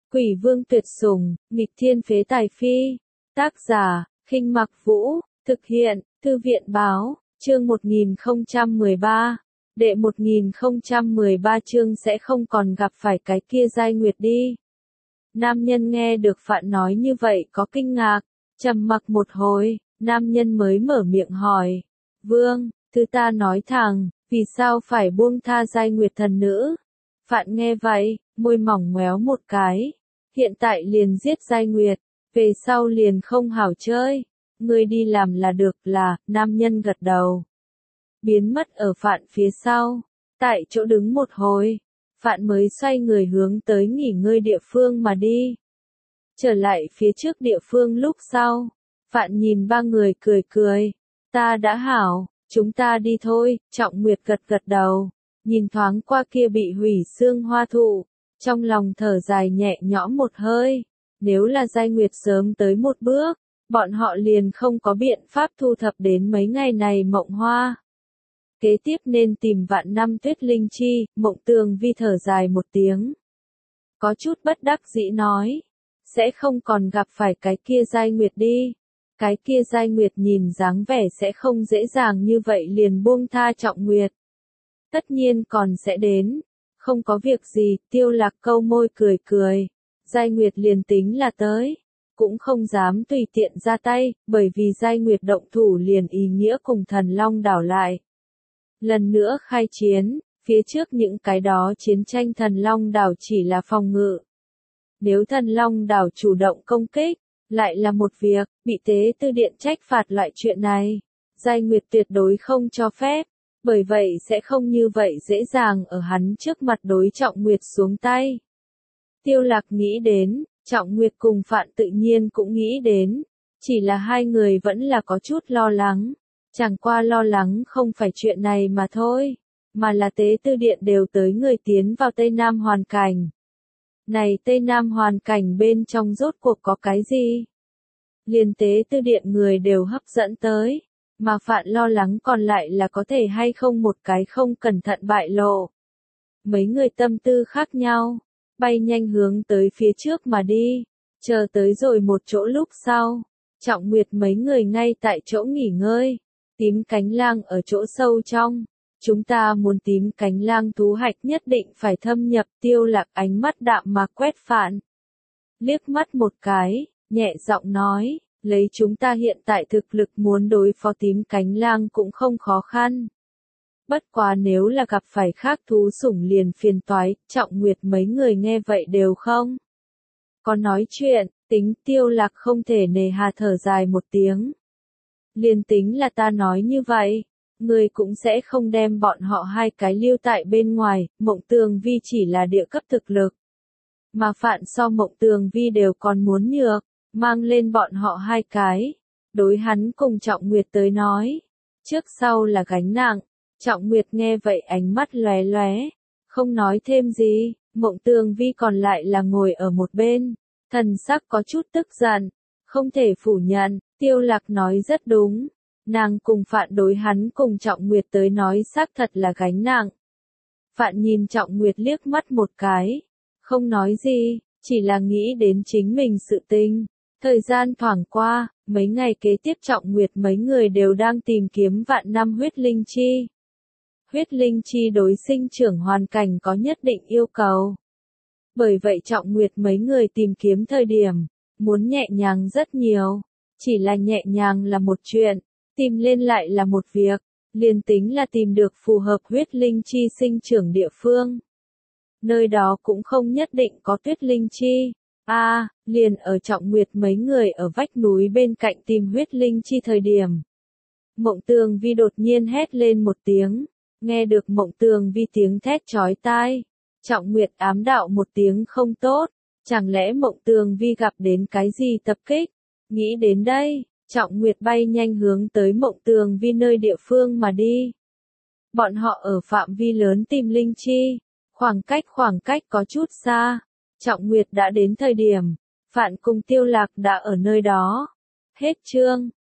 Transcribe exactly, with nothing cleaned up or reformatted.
Quỷ vương tuyệt sủng, nghịch thiên phế tài phi. Tác giả, Khinh Mặc Vũ, thực hiện, Thư viện báo, chương một nghìn không trăm mười ba. Đệ một nghìn không trăm mười ba chương sẽ không còn gặp phải cái kia Giai Nguyệt đi. Nam nhân nghe được Phạn nói như vậy có kinh ngạc, trầm mặc một hồi, nam nhân mới mở miệng hỏi. Vương, thứ ta nói thẳng, vì sao phải buông tha Giai Nguyệt thần nữ? Phạn nghe vậy, môi mỏng ngoéo một cái. Hiện tại liền giết Giai Nguyệt, về sau liền không hảo chơi. Ngươi đi làm là được là, nam nhân gật đầu. Biến mất ở Phạn phía sau, tại chỗ đứng một hồi, Phạn mới xoay người hướng tới nghỉ ngơi địa phương mà đi. Trở lại phía trước địa phương lúc sau, Phạn nhìn ba người cười cười, ta đã hảo, chúng ta đi thôi. Trọng Nguyệt gật gật đầu, nhìn thoáng qua kia bị hủy xương hoa thụ, trong lòng thở dài nhẹ nhõm một hơi. Nếu là Giai Nguyệt sớm tới một bước, bọn họ liền không có biện pháp thu thập đến mấy ngày này mộng hoa. Kế tiếp nên tìm vạn năm tuyết linh chi. Mộng Tường Vi thở dài một tiếng, có chút bất đắc dĩ nói, sẽ không còn gặp phải cái kia Giai Nguyệt đi. Cái kia Giai Nguyệt nhìn dáng vẻ sẽ không dễ dàng như vậy liền buông tha Trọng Nguyệt. Tất nhiên còn sẽ đến, không có việc gì. Tiêu Lạc câu môi cười cười, Giai Nguyệt liền tính là tới, cũng không dám tùy tiện ra tay, bởi vì Giai Nguyệt động thủ liền ý nghĩa cùng Thần Long đảo lại lần nữa khai chiến. Phía trước những cái đó chiến tranh Thần Long đảo chỉ là phòng ngự. Nếu Thần Long đảo chủ động công kích, lại là một việc. Bị Tế Tư Điện trách phạt loại chuyện này, Giai Nguyệt tuyệt đối không cho phép, bởi vậy sẽ không như vậy dễ dàng ở hắn trước mặt đối Trọng Nguyệt xuống tay. Tiêu Lạc nghĩ đến, Trọng Nguyệt cùng Phạn tự nhiên cũng nghĩ đến, chỉ là hai người vẫn là có chút lo lắng. Chẳng qua lo lắng không phải chuyện này mà thôi, mà là Tế Tư Điện đều tới người tiến vào Tây Nam hoàn cảnh. Này Tây Nam hoàn cảnh bên trong rốt cuộc có cái gì? Liền Tế Tư Điện người đều hấp dẫn tới, mà Phạn lo lắng còn lại là có thể hay không một cái không cẩn thận bại lộ. Mấy người tâm tư khác nhau, bay nhanh hướng tới phía trước mà đi, chờ tới rồi một chỗ lúc sau, Trọng Nguyệt mấy người ngay tại chỗ nghỉ ngơi. Tím cánh lang ở chỗ sâu trong, chúng ta muốn tím cánh lang thú hạch nhất định phải thâm nhập. Tiêu Lạc ánh mắt đạm mạc quét Phạn liếc mắt một cái, nhẹ giọng nói, lấy chúng ta hiện tại thực lực muốn đối phó tím cánh lang cũng không khó khăn. Bất quá nếu là gặp phải khác thú sủng liền phiền toái. Trọng Nguyệt mấy người nghe vậy đều không có nói chuyện, tính. Tiêu Lạc không thể nề hà thở dài một tiếng. Liền tính là ta nói như vậy, người cũng sẽ không đem bọn họ hai cái lưu tại bên ngoài. Mộng Tường Vi chỉ là địa cấp thực lực, mà Phạn so Mộng Tường Vi đều còn muốn nhược, mang lên bọn họ hai cái, đối hắn cùng Trọng Nguyệt tới nói, trước sau là gánh nặng. Trọng Nguyệt nghe vậy ánh mắt lóe lóe, không nói thêm gì. Mộng Tường Vi còn lại là ngồi ở một bên, thần sắc có chút tức giận. Không thể phủ nhận, Tiêu Lạc nói rất đúng, nàng cùng Phạn đối hắn cùng Trọng Nguyệt tới nói xác thật là gánh nặng. Phạn nhìn Trọng Nguyệt liếc mắt một cái, không nói gì, chỉ là nghĩ đến chính mình sự tình. Thời gian thoảng qua, mấy ngày kế tiếp Trọng Nguyệt mấy người đều đang tìm kiếm vạn năm huyết linh chi. Huyết linh chi đối sinh trưởng hoàn cảnh có nhất định yêu cầu. Bởi vậy Trọng Nguyệt mấy người tìm kiếm thời điểm, muốn nhẹ nhàng rất nhiều. Chỉ là nhẹ nhàng là một chuyện, tìm lên lại là một việc. Liền tính là tìm được phù hợp huyết linh chi sinh trưởng địa phương, nơi đó cũng không nhất định có tuyết linh chi. A, à, liền ở Trọng Nguyệt mấy người ở vách núi bên cạnh tìm huyết linh chi thời điểm, Mộng Tường Vi đột nhiên hét lên một tiếng. Nghe được Mộng Tường Vi tiếng thét chói tai, Trọng Nguyệt ám đạo một tiếng không tốt, chẳng lẽ Mộng Tường Vi gặp đến cái gì tập kích? Nghĩ đến đây, Trọng Nguyệt bay nhanh hướng tới Mộng Tường Vi nơi địa phương mà đi. Bọn họ ở phạm vi lớn tìm linh chi, khoảng cách khoảng cách có chút xa. Trọng Nguyệt đã đến thời điểm, Phạn cùng Tiêu Lạc đã ở nơi đó. Hết chương.